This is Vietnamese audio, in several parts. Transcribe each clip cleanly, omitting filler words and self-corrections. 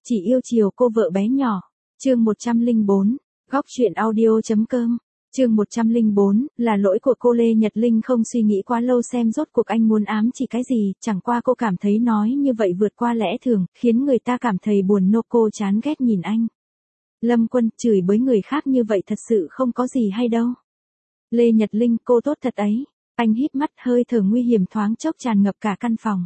chỉ yêu chiều cô vợ bé nhỏ. Chương 104, góc truyện audio.com. Chương 104, là lỗi của cô. Lê Nhật Linh không suy nghĩ quá lâu xem rốt cuộc anh muốn ám chỉ cái gì, chẳng qua cô cảm thấy nói như vậy vượt qua lẽ thường, khiến người ta cảm thấy buồn nôn. Cô chán ghét nhìn anh. Lâm Quân, chửi bới người khác như vậy thật sự không có gì hay đâu. Lê Nhật Linh, cô tốt thật ấy. Anh híp mắt, hơi thở nguy hiểm thoáng chốc tràn ngập cả căn phòng.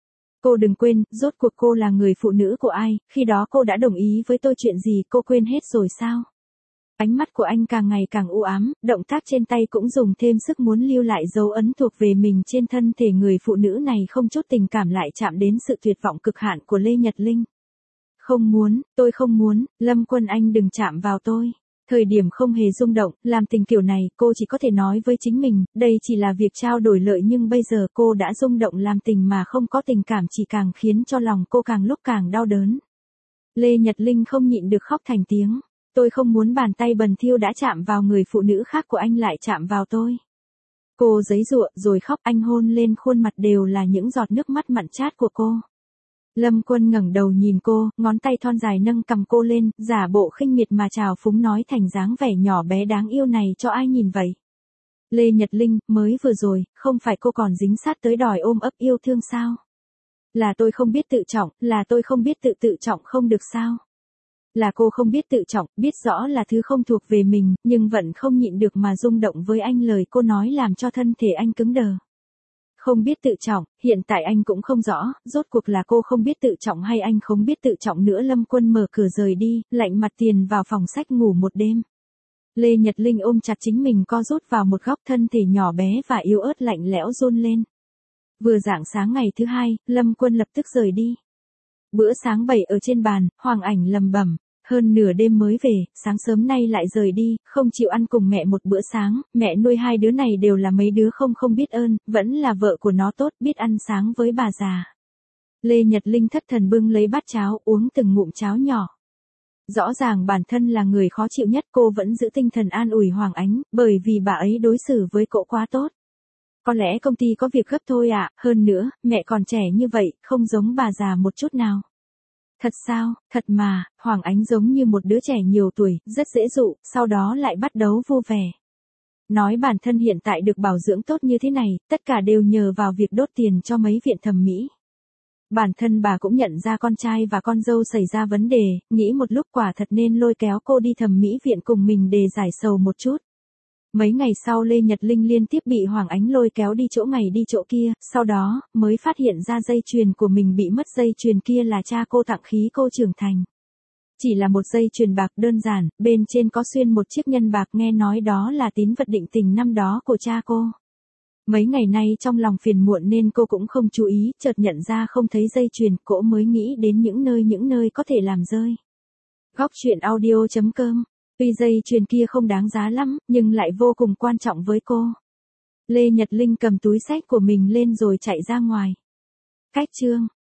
Cô đừng quên, rốt cuộc cô là người phụ nữ của ai, khi đó cô đã đồng ý với tôi chuyện gì, cô quên hết rồi sao? Ánh mắt của anh càng ngày càng u ám, động tác trên tay cũng dùng thêm sức muốn lưu lại dấu ấn thuộc về mình trên thân thể người phụ nữ này. Không chút tình cảm lại chạm đến sự tuyệt vọng cực hạn của Lê Nhật Linh. Không muốn, tôi không muốn, Lâm Quân anh đừng chạm vào tôi. Thời điểm không hề rung động, làm tình kiểu này, cô chỉ có thể nói với chính mình, đây chỉ là việc trao đổi lợi, nhưng bây giờ cô đã rung động làm tình mà không có tình cảm chỉ càng khiến cho lòng cô càng lúc càng đau đớn. Lê Nhật Linh không nhịn được khóc thành tiếng. Tôi không muốn bàn tay bẩn thỉu đã chạm vào người phụ nữ khác của anh lại chạm vào tôi. Cô giãy giụa rồi khóc, anh hôn lên khuôn mặt đều là những giọt nước mắt mặn chát của cô. Lâm Quân ngẩng đầu nhìn cô, ngón tay thon dài nâng cằm cô lên, giả bộ khinh miệt mà trào phúng nói thành dáng vẻ nhỏ bé đáng yêu này cho ai nhìn vậy. Lê Nhật Linh, mới vừa rồi, không phải cô còn dính sát tới đòi ôm ấp yêu thương sao? Là tôi không biết tự trọng, là tôi không biết tự trọng không được sao? Là cô không biết tự trọng, biết rõ là thứ không thuộc về mình, nhưng vẫn không nhịn được mà rung động với anh. Lời cô nói làm cho thân thể anh cứng đờ. Không biết tự trọng, hiện tại anh cũng không rõ, rốt cuộc là cô không biết tự trọng hay anh không biết tự trọng nữa. Lâm Quân mở cửa rời đi, lạnh mặt tiền vào phòng sách ngủ một đêm. Lê Nhật Linh ôm chặt chính mình co rút vào một góc, thân thể nhỏ bé và yếu ớt lạnh lẽo run lên. Vừa rạng sáng ngày thứ hai, Lâm Quân lập tức rời đi. Bữa sáng bày ở trên bàn, Hoàng Ảnh lầm bẩm. Hơn nửa đêm mới về, sáng sớm nay lại rời đi, không chịu ăn cùng mẹ một bữa sáng, mẹ nuôi hai đứa này đều là mấy đứa không biết ơn, vẫn là vợ của nó tốt, biết ăn sáng với bà già. Lê Nhật Linh thất thần bưng lấy bát cháo, uống từng ngụm cháo nhỏ. Rõ ràng bản thân là người khó chịu nhất, cô vẫn giữ tinh thần an ủi Hoàng Ánh, bởi vì bà ấy đối xử với cậu quá tốt. Có lẽ công ty có việc gấp thôi ạ, hơn nữa, mẹ còn trẻ như vậy, không giống bà già một chút nào. Thật sao, thật mà, Hoàng Ánh giống như một đứa trẻ nhiều tuổi, rất dễ dụ, sau đó lại bắt đầu vui vẻ. Nói bản thân hiện tại được bảo dưỡng tốt như thế này, tất cả đều nhờ vào việc đốt tiền cho mấy viện thẩm mỹ. Bản thân bà cũng nhận ra con trai và con dâu xảy ra vấn đề, nghĩ một lúc quả thật nên lôi kéo cô đi thẩm mỹ viện cùng mình để giải sầu một chút. Mấy ngày sau Lê Nhật Linh liên tiếp bị Hoàng Ánh lôi kéo đi chỗ này đi chỗ kia, sau đó, mới phát hiện ra dây chuyền của mình bị mất. Dây chuyền kia là cha cô tặng khí cô trưởng thành. Chỉ là một dây chuyền bạc đơn giản, bên trên có xuyên một chiếc nhân bạc, nghe nói đó là tín vật định tình năm đó của cha cô. Mấy ngày nay trong lòng phiền muộn nên cô cũng không chú ý, chợt nhận ra không thấy dây chuyền, cô mới nghĩ đến những nơi có thể làm rơi. Góc truyện audio.com. Tuy dây chuyền kia không đáng giá lắm, nhưng lại vô cùng quan trọng với cô. Lê Nhật Linh cầm túi xách của mình lên rồi chạy ra ngoài. Cách chương